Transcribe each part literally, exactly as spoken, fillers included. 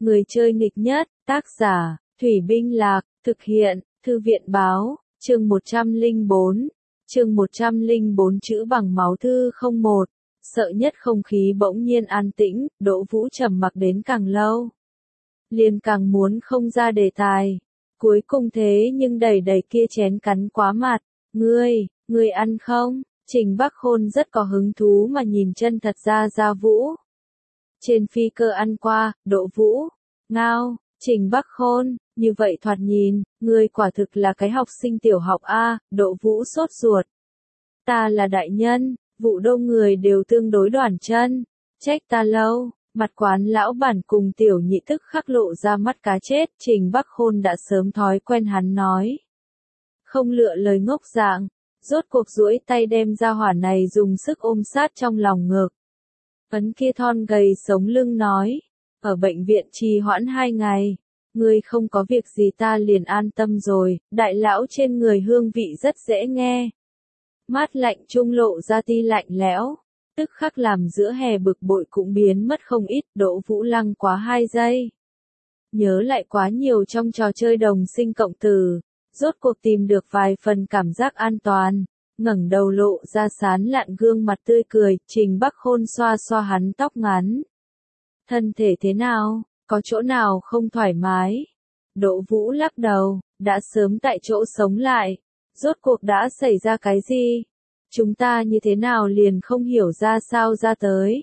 Người chơi nghịch nhất, tác giả, Thủy Binh Lạc, thực hiện, Thư viện Báo, chương một trăm lẻ bốn, chương một trăm lẻ bốn chữ bằng máu thư không một, sợ nhất không khí bỗng nhiên an tĩnh, Đỗ Vũ trầm mặc đến càng lâu. Liền càng muốn không ra đề tài. Cuối cùng thế nhưng đẩy đẩy kia chén cắn quá mặt, ngươi, ngươi ăn không? Trình Bắc Khôn rất có hứng thú mà nhìn chân thật ra Gia Vũ. Trên phi cơ ăn qua, Đỗ Vũ, ngao, Trình Bắc Khôn, như vậy thoạt nhìn, ngươi quả thực là cái học sinh tiểu học A, Đỗ Vũ sốt ruột. Ta là đại nhân, vụ đông người đều tương đối đoản chân, trách ta lâu, mặt quán lão bản cùng tiểu nhị tức khắc lộ ra mắt cá chết, Trình Bắc Khôn đã sớm thói quen hắn nói. Không lựa lời ngốc dạng, rốt cuộc duỗi tay đem ra hỏa này dùng sức ôm sát trong lòng ngực. Ấn kia thon gầy sống lưng nói, ở bệnh viện trì hoãn hai ngày, ngươi không có việc gì ta liền an tâm rồi, đại lão trên người hương vị rất dễ nghe. Mát lạnh trung lộ ra ti lạnh lẽo, tức khắc làm giữa hè bực bội cũng biến mất không ít, Đỗ Vũ lăng quá hai giây. Nhớ lại quá nhiều trong trò chơi đồng sinh cộng tử, rốt cuộc tìm được vài phần cảm giác an toàn, ngẩng đầu lộ ra sán lạn gương mặt tươi cười, Trình Bắc Khôn xoa xoa hắn tóc ngắn. Thân thể thế nào, có chỗ nào không thoải mái? Đỗ Vũ lắc đầu, đã sớm tại chỗ sống lại, rốt cuộc đã xảy ra cái gì? Chúng ta như thế nào liền không hiểu ra sao ra tới?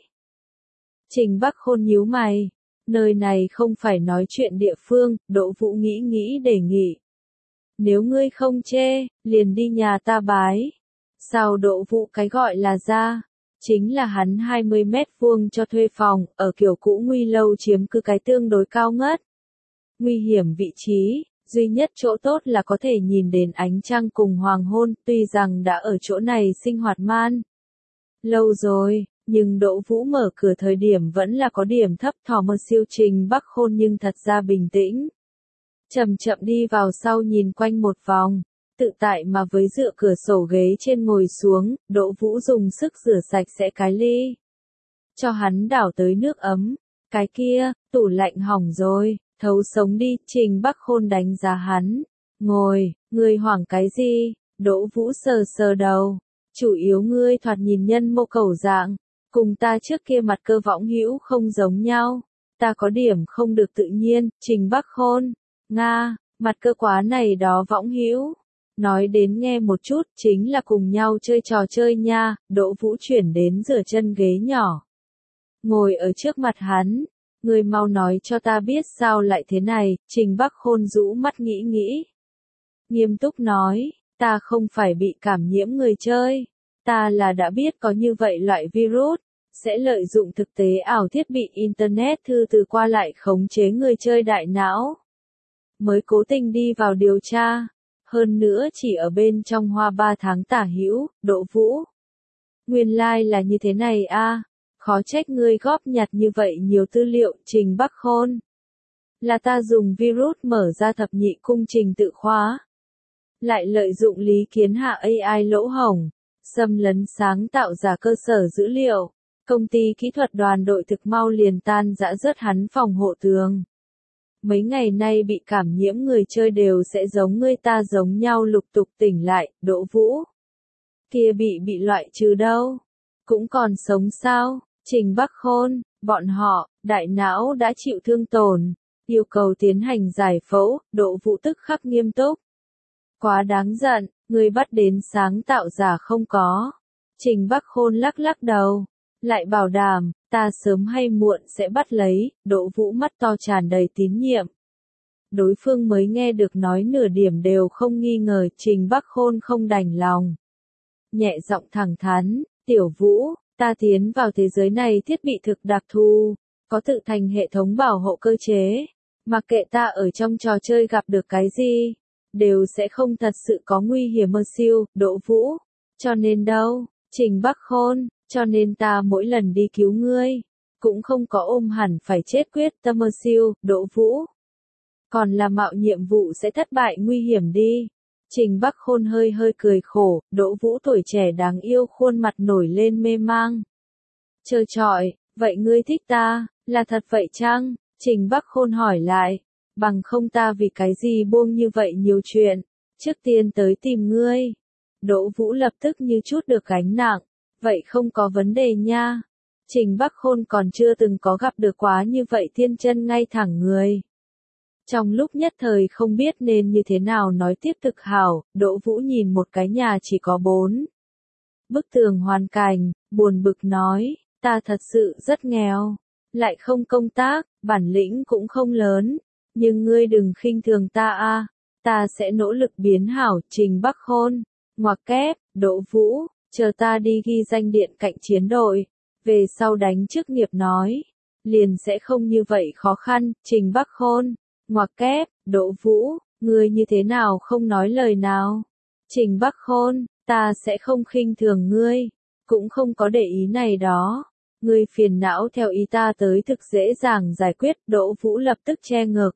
Trình Bắc Khôn nhíu mày, nơi này không phải nói chuyện địa phương, Đỗ Vũ nghĩ nghĩ đề nghị. Nếu ngươi không chê, liền đi nhà ta bái. Sao Đỗ Vũ cái gọi là ra? Chính là hắn hai mươi mét vuông cho thuê phòng, ở kiểu cũ nguy lâu chiếm cứ cái tương đối cao ngất. Nguy hiểm vị trí, duy nhất chỗ tốt là có thể nhìn đến ánh trăng cùng hoàng hôn, tuy rằng đã ở chỗ này sinh hoạt man. Lâu rồi, nhưng Đỗ Vũ mở cửa thời điểm vẫn là có điểm thấp thỏm mơ siêu Trình Bắc Khôn nhưng thật ra bình tĩnh. Chậm chậm đi vào sau nhìn quanh một vòng, tự tại mà với dựa cửa sổ ghế trên ngồi xuống, Đỗ Vũ dùng sức rửa sạch sẽ cái ly. Cho hắn đảo tới nước ấm, cái kia, tủ lạnh hỏng rồi, thấu sống đi, Trình Bắc Khôn đánh giá hắn. Ngồi, ngươi hoảng cái gì? Đỗ Vũ sờ sờ đầu. Chủ yếu ngươi thoạt nhìn nhân mô cầu dạng, cùng ta trước kia mặt cơ võng hữu không giống nhau. Ta có điểm không được tự nhiên, Trình Bắc Khôn. Nga, mặt cơ quá này đó võng hữu. Nói đến nghe một chút, chính là cùng nhau chơi trò chơi nha, Đỗ Vũ chuyển đến rửa chân ghế nhỏ. Ngồi ở trước mặt hắn, người mau nói cho ta biết sao lại thế này, Trình Bắc Khôn rũ mắt nghĩ nghĩ. Nghiêm túc nói, ta không phải bị cảm nhiễm người chơi, ta là đã biết có như vậy loại virus, sẽ lợi dụng thực tế ảo thiết bị Internet thư từ qua lại khống chế người chơi đại não. Mới cố tình đi vào điều tra. Hơn nữa chỉ ở bên trong hoa ba tháng tả hữu, Đỗ Vũ. Nguyên lai like là như thế này a, khó trách ngươi góp nhặt như vậy nhiều tư liệu, Trình Bắc Khôn. Là ta dùng virus mở ra thập nhị cung trình tự khóa. Lại lợi dụng lý kiến hạ a i lỗ hổng, xâm lấn sáng tạo giả cơ sở dữ liệu. Công ty kỹ thuật đoàn đội thực mau liền tan rã rớt hắn phòng hộ tường. Mấy ngày nay bị cảm nhiễm người chơi đều sẽ giống ngươi ta giống nhau lục tục tỉnh lại, Đỗ Vũ. Kia bị bị loại trừ đâu? Cũng còn sống sao? Trình Bắc Khôn, bọn họ, đại não đã chịu thương tổn, yêu cầu tiến hành giải phẫu, Đỗ Vũ tức khắc nghiêm túc. Quá đáng giận, ngươi bắt đến sáng tạo giả không có. Trình Bắc Khôn lắc lắc đầu, lại bảo đảm, ta sớm hay muộn sẽ bắt lấy, Đỗ Vũ mắt to tràn đầy tín nhiệm. Đối phương mới nghe được nói nửa điểm đều không nghi ngờ, Trình Bắc Khôn không đành lòng. Nhẹ giọng thẳng thắn, Tiểu Vũ, ta tiến vào thế giới này thiết bị thực đặc thù, có tự thành hệ thống bảo hộ cơ chế, mặc kệ ta ở trong trò chơi gặp được cái gì, đều sẽ không thật sự có nguy hiểm mơ siêu, Đỗ Vũ. Cho nên đâu, Trình Bắc Khôn, cho nên ta mỗi lần đi cứu ngươi, cũng không có ôm hẳn phải chết quyết tâm mơ siêu, Đỗ Vũ. Còn là mạo nhiệm vụ sẽ thất bại nguy hiểm đi. Trình Bắc Khôn hơi hơi cười khổ, Đỗ Vũ tuổi trẻ đáng yêu khuôn mặt nổi lên mê mang. Trơ trọi, vậy ngươi thích ta, là thật vậy chăng? Trình Bắc Khôn hỏi lại, bằng không ta vì cái gì buông như vậy nhiều chuyện, trước tiên tới tìm ngươi. Đỗ Vũ lập tức như chút được gánh nặng, vậy không có vấn đề nha. Trình Bắc Khôn còn chưa từng có gặp được quá như vậy thiên chân ngay thẳng người. Trong lúc nhất thời không biết nên như thế nào nói tiếp thực hảo, Đỗ Vũ nhìn một cái nhà chỉ có bốn bức tường hoàn cảnh, buồn bực nói, ta thật sự rất nghèo, lại không công tác, bản lĩnh cũng không lớn, nhưng ngươi đừng khinh thường ta a, ta sẽ nỗ lực biến hảo. Trình Bắc Khôn, ngoặc kép, Đỗ Vũ, chờ ta đi ghi danh điện cạnh chiến đội, về sau đánh chức nghiệp nói, liền sẽ không như vậy khó khăn. Trình Bắc Khôn, ngoặc kép, Đỗ Vũ, ngươi như thế nào không nói lời nào. Trình Bắc Khôn, ta sẽ không khinh thường ngươi, cũng không có để ý này đó. Ngươi phiền não theo ý ta tới thực dễ dàng giải quyết. Đỗ Vũ lập tức che ngực.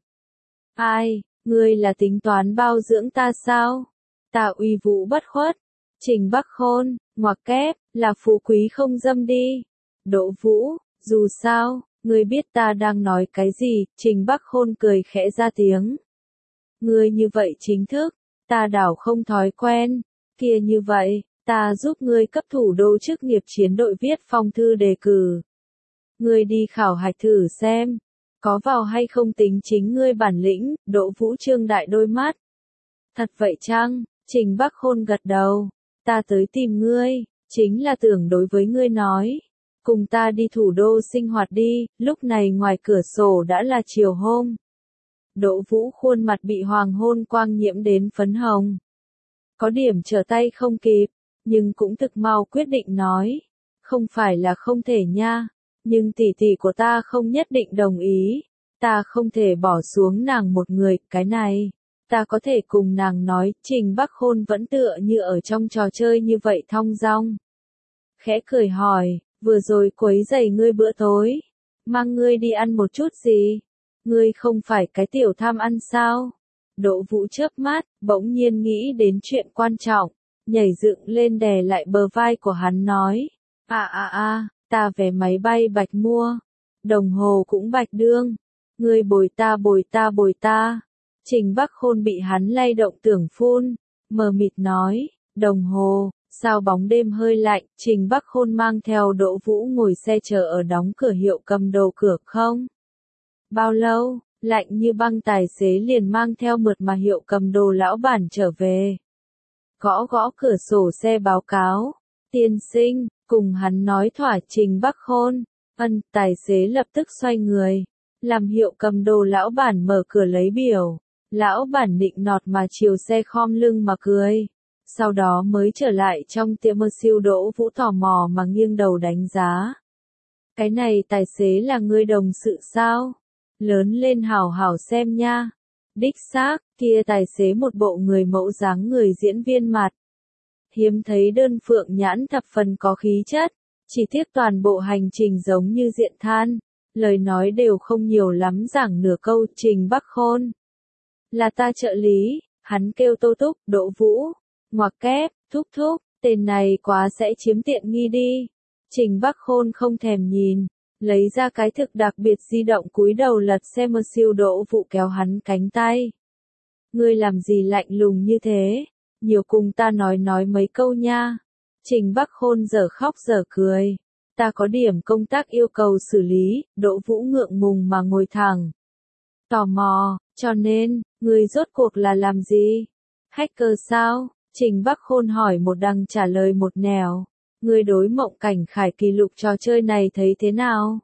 Ai, ngươi là tính toán bao dưỡng ta sao? Ta uy vũ bất khuất. Trình Bắc Khôn, ngoặc kép, là phú quý không dâm đi. Đỗ Vũ, dù sao, ngươi biết ta đang nói cái gì. Trình Bắc Khôn cười khẽ ra tiếng. Ngươi như vậy chính thức, ta đảo không thói quen. Kia như vậy, ta giúp ngươi cấp thủ đô chức nghiệp chiến đội viết phong thư đề cử. Ngươi đi khảo hạch thử xem, có vào hay không tính chính ngươi bản lĩnh. Đỗ Vũ trương đại đôi mắt. Thật vậy chăng? Trình Bắc Khôn gật đầu. Ta tới tìm ngươi, chính là tưởng đối với ngươi nói. Cùng ta đi thủ đô sinh hoạt đi. Lúc này ngoài cửa sổ đã là chiều hôm. Đỗ Vũ khuôn mặt bị hoàng hôn quang nhiễm đến phấn hồng. Có điểm trở tay không kịp, nhưng cũng thực mau quyết định nói. Không phải là không thể nha, nhưng tỷ tỷ của ta không nhất định đồng ý. Ta không thể bỏ xuống nàng một người, cái này. Ta có thể cùng nàng nói. Trình Bắc Khôn vẫn tựa như ở trong trò chơi như vậy thong dong. Khẽ cười hỏi, vừa rồi quấy rầy ngươi bữa tối, mang ngươi đi ăn một chút gì? Ngươi không phải cái tiểu tham ăn sao? Đỗ Vũ chớp mắt, bỗng nhiên nghĩ đến chuyện quan trọng, nhảy dựng lên đè lại bờ vai của hắn nói, a a a, ta vé máy bay bạch mua, đồng hồ cũng bạch đương, ngươi bồi ta bồi ta bồi ta. Trình Bắc Khôn bị hắn lay động tưởng phun, mờ mịt nói, đồng hồ, sao bóng đêm hơi lạnh. Trình Bắc Khôn mang theo Đỗ Vũ ngồi xe chờ ở đóng cửa hiệu cầm đồ cửa không bao lâu, lạnh như băng tài xế liền mang theo mượt mà hiệu cầm đồ lão bản trở về. Gõ gõ cửa sổ xe báo cáo, tiên sinh, cùng hắn nói thỏa. Trình Bắc Khôn, ân, tài xế lập tức xoay người, làm hiệu cầm đồ lão bản mở cửa lấy biểu. Lão bản nịnh nọt mà chiều xe khom lưng mà cười. Sau đó mới trở lại trong tiệm. Mơ siêu. Đỗ Vũ tò mò mà nghiêng đầu đánh giá. Cái này tài xế là người đồng sự sao? Lớn lên hảo hảo xem nha. Đích xác, kia tài xế một bộ người mẫu dáng người diễn viên mặt. Hiếm thấy đơn phượng nhãn thập phần có khí chất. Chỉ tiếc toàn bộ hành trình giống như diện than. Lời nói đều không nhiều lắm, giảng nửa câu. Trình Bắc Khôn, là ta trợ lý. Hắn kêu Tô Túc. Đỗ Vũ, ngoặc kép, thúc thúc, tên này quá sẽ chiếm tiện nghi đi. Trình Bắc Khôn không thèm nhìn, lấy ra cái thực đặc biệt di động cúi đầu lật xem. Mơ siêu. Đỗ Vũ kéo hắn cánh tay. Ngươi làm gì lạnh lùng như thế? Nhiều cùng ta nói nói mấy câu nha. Trình Bắc Khôn dở khóc dở cười. Ta có điểm công tác yêu cầu xử lý. Đỗ Vũ ngượng ngùng mà ngồi thẳng. Tò mò, cho nên, ngươi rốt cuộc là làm gì? Hacker sao? Trình Bắc Khôn hỏi một đằng trả lời một nẻo. Ngươi đối Mộng Cảnh Khải kỷ lục trò chơi này thấy thế nào?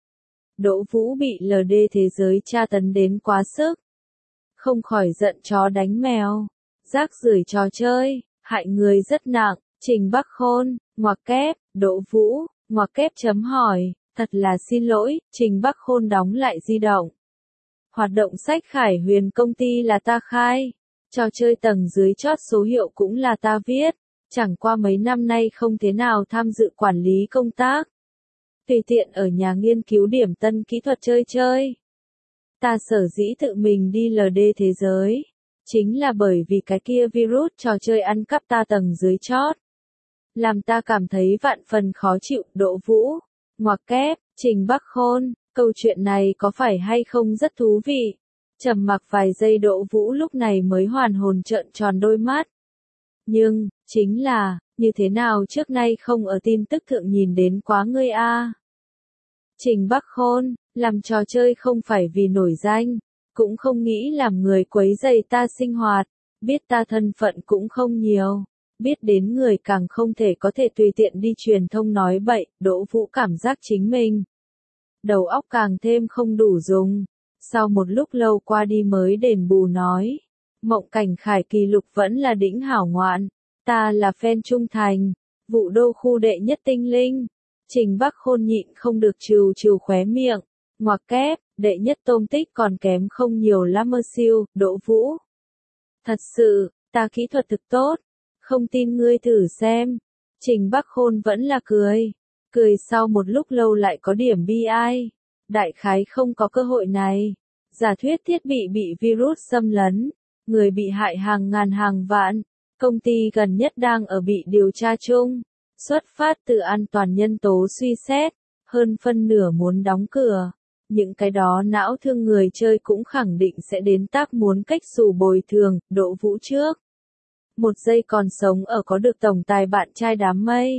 Đỗ Vũ bị lờ đê thế giới tra tấn đến quá sức. Không khỏi giận chó đánh mèo. Rác rưởi trò chơi, hại người rất nặng. Trình Bắc Khôn, ngoặc kép, Đỗ Vũ, ngoặc kép chấm hỏi, thật là xin lỗi. Trình Bắc Khôn đóng lại di động. Hoạt động sách Khải Huyền công ty là ta khai. Trò chơi tầng dưới chót số hiệu cũng là ta viết. Chẳng qua mấy năm nay không thế nào tham dự quản lý công tác. Tùy tiện ở nhà nghiên cứu điểm tân kỹ thuật chơi chơi. Ta sở dĩ tự mình đi lờ đê thế giới. Chính là bởi vì cái kia virus trò chơi ăn cắp ta tầng dưới chót. Làm ta cảm thấy vạn phần khó chịu. Đỗ Vũ, ngoặc kép, Trình Bắc Khôn, câu chuyện này có phải hay không rất thú vị? Trầm mặc vài giây Đỗ Vũ lúc này mới hoàn hồn trợn tròn đôi mắt. Nhưng, chính là, như thế nào trước nay không ở tin tức thượng nhìn đến quá ngươi a? Trình Bắc Khôn, làm trò chơi không phải vì nổi danh, cũng không nghĩ làm người quấy rầy ta sinh hoạt, biết ta thân phận cũng không nhiều, biết đến người càng không thể có thể tùy tiện đi truyền thông nói bậy, Đỗ Vũ cảm giác chính mình. Đầu óc càng thêm không đủ dùng, sau một lúc lâu qua đi mới đền bù nói. Mộng Cảnh Khải kỷ lục vẫn là đỉnh hảo ngoạn, ta là fan trung thành, Vũ Đô khu đệ nhất tinh linh. Trình Bắc Khôn nhịn không được trừ trừ khóe miệng, ngoặc kép, đệ nhất tôm tích còn kém không nhiều lắm mơ siêu, Đỗ Vũ. Thật sự, ta kỹ thuật thực tốt, không tin ngươi thử xem. Trình Bắc Khôn vẫn là cười, cười sau một lúc lâu lại có điểm bi ai. Đại khái không có cơ hội này. Giả thuyết thiết bị bị virus xâm lấn, người bị hại hàng ngàn hàng vạn, công ty gần nhất đang ở bị điều tra chung. Xuất phát từ an toàn nhân tố suy xét, hơn phân nửa muốn đóng cửa. Những cái đó não thương người chơi cũng khẳng định sẽ đến tác muốn cách xù bồi thường, Đỗ Vũ trước. Một giây còn sống ở có được tổng tài bạn trai đám mây.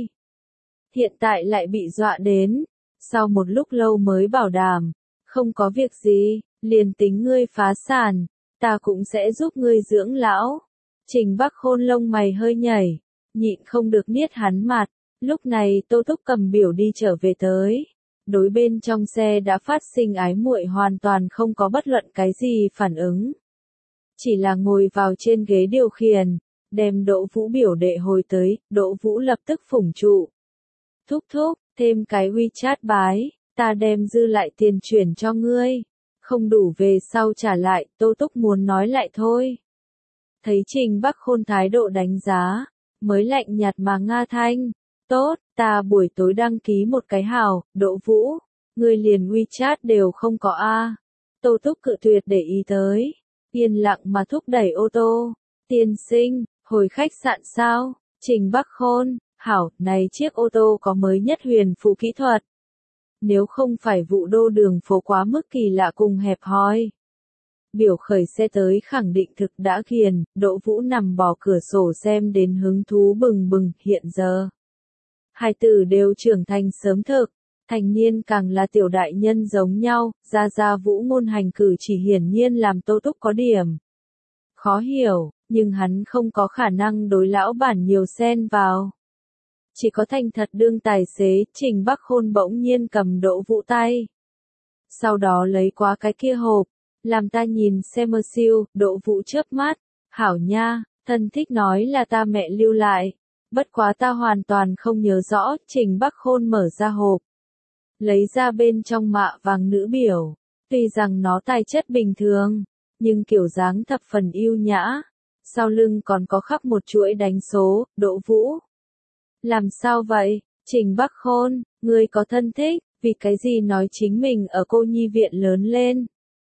Hiện tại lại bị dọa đến, sau một lúc lâu mới bảo đảm, không có việc gì, liền tính ngươi phá sản, ta cũng sẽ giúp ngươi dưỡng lão. Trình Bắc Khôn lông mày hơi nhảy, nhịn không được niết hắn mặt, lúc này Tô Túc cầm biểu đi trở về tới. Đối bên trong xe đã phát sinh ái muội hoàn toàn không có bất luận cái gì phản ứng. Chỉ là ngồi vào trên ghế điều khiển, đem Đỗ Vũ biểu đệ hồi tới, Đỗ Vũ lập tức phủng trụ. Thúc thúc, thêm cái WeChat bái, ta đem dư lại tiền chuyển cho ngươi. Không đủ về sau trả lại, Tô Túc muốn nói lại thôi. Thấy Trình Bắc Khôn thái độ đánh giá, mới lạnh nhạt mà nga thanh. Tốt, ta buổi tối đăng ký một cái hào, Đỗ Vũ, ngươi liền WeChat đều không có a. Tô Túc cự tuyệt để ý tới, yên lặng mà thúc đẩy ô tô. Tiên sinh, hồi khách sạn sao? Trình Bắc Khôn, hảo, này chiếc ô tô có mới nhất huyền phụ kỹ thuật. Nếu không phải Vũ Đô đường phố quá mức kỳ lạ cùng hẹp hòi. Biểu khởi xe tới khẳng định thực đã ghiền, Đỗ Vũ nằm bò cửa sổ xem đến hứng thú bừng bừng, hiện giờ. Hai tử đều trưởng thành sớm thực, thành niên càng là tiểu đại nhân giống nhau, ra ra Vũ ngôn hành cử chỉ hiển nhiên làm Tô Túc có điểm. Khó hiểu, nhưng hắn không có khả năng đối lão bản nhiều xen vào. Chỉ có thành thật đương tài xế, Trình Bắc Khôn bỗng nhiên cầm Đỗ Vũ tay. Sau đó lấy qua cái kia hộp, làm ta nhìn xem mơ siêu, Đỗ Vũ chớp mắt, hảo nha, thân thích nói là ta mẹ lưu lại. Bất quá ta hoàn toàn không nhớ rõ, Trình Bắc Khôn mở ra hộp. Lấy ra bên trong mạ vàng nữ biểu, tuy rằng nó tài chất bình thường, nhưng kiểu dáng thập phần yêu nhã. Sau lưng còn có khắc một chuỗi đánh số, Đỗ Vũ. Làm sao vậy, Trình Bắc Khôn, ngươi có thân thích, vì cái gì nói chính mình ở cô nhi viện lớn lên.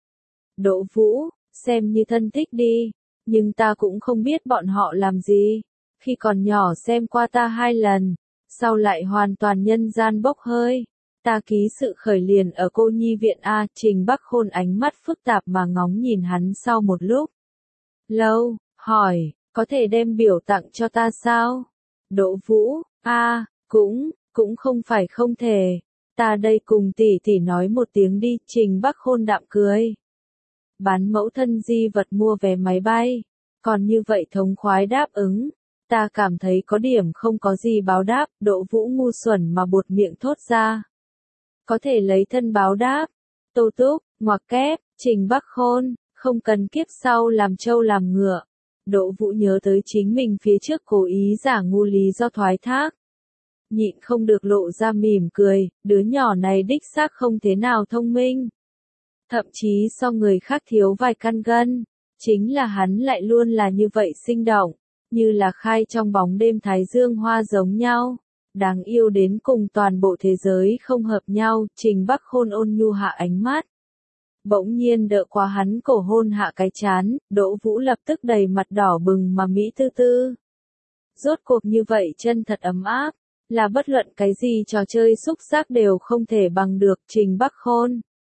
Đỗ Vũ, xem như thân thích đi, nhưng ta cũng không biết bọn họ làm gì. Khi còn nhỏ xem qua ta hai lần, sau lại hoàn toàn nhân gian bốc hơi. Ta ký sự khởi liền ở cô nhi viện A. Trình Bắc Khôn ánh mắt phức tạp mà ngóng nhìn hắn sau một lúc. Lâu, hỏi, có thể đem biểu tặng cho ta sao? Đỗ Vũ, A, cũng, cũng không phải không thể. Ta đây cùng tỷ tỷ nói một tiếng đi. Trình Bắc Khôn đạm cười. Bán mẫu thân di vật mua vé máy bay, còn như vậy thống khoái đáp ứng. Ta cảm thấy có điểm không có gì báo đáp, Đỗ Vũ ngu xuẩn mà buột miệng thốt ra. Có thể lấy thân báo đáp. Tô Túc, ngoặc kép, Trình Bắc Khôn, không cần kiếp sau làm trâu làm ngựa. Đỗ Vũ nhớ tới chính mình phía trước cố ý giả ngu lý do thoái thác. Nhịn không được lộ ra mỉm cười, đứa nhỏ này đích xác không thế nào thông minh. Thậm chí so người khác thiếu vài căn gân, chính là hắn lại luôn là như vậy sinh động. Như là khai trong bóng đêm thái dương hoa giống nhau, đáng yêu đến cùng toàn bộ thế giới không hợp nhau. Trình Bắc Khôn ôn nhu hạ ánh mắt, bỗng nhiên đỡ qua hắn cổ hôn hạ cái chán, Đỗ Vũ lập tức đầy mặt đỏ bừng mà mỹ tư tư. Rốt cuộc như vậy chân thật ấm áp, là bất luận cái gì trò chơi xúc giác đều không thể bằng được. Trình Bắc Khôn,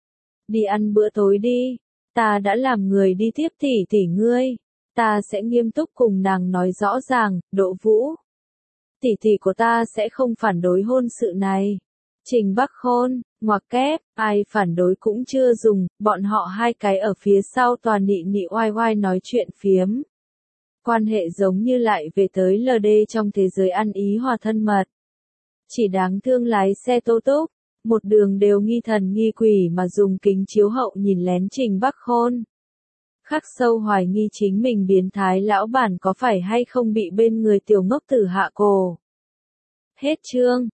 đi ăn bữa tối đi, ta đã làm người đi tiếp tỷ tỷ ngươi, ta sẽ nghiêm túc cùng nàng nói rõ ràng, Đỗ Vũ. Tỷ tỷ của ta sẽ không phản đối hôn sự này. Trình Bắc Khôn, ngoặc kép, ai phản đối cũng chưa dùng, bọn họ hai cái ở phía sau toàn nị nị oai oai nói chuyện phiếm. Quan hệ giống như lại về tới lờ đê trong thế giới ăn ý hòa thân mật. Chỉ đáng thương lái xe tô túc, một đường đều nghi thần nghi quỷ mà dùng kính chiếu hậu nhìn lén Trình Bắc Khôn. Khắc sâu hoài nghi chính mình biến thái lão bản có phải hay không bị bên người tiểu ngốc tử hạ cổ. Hết chương.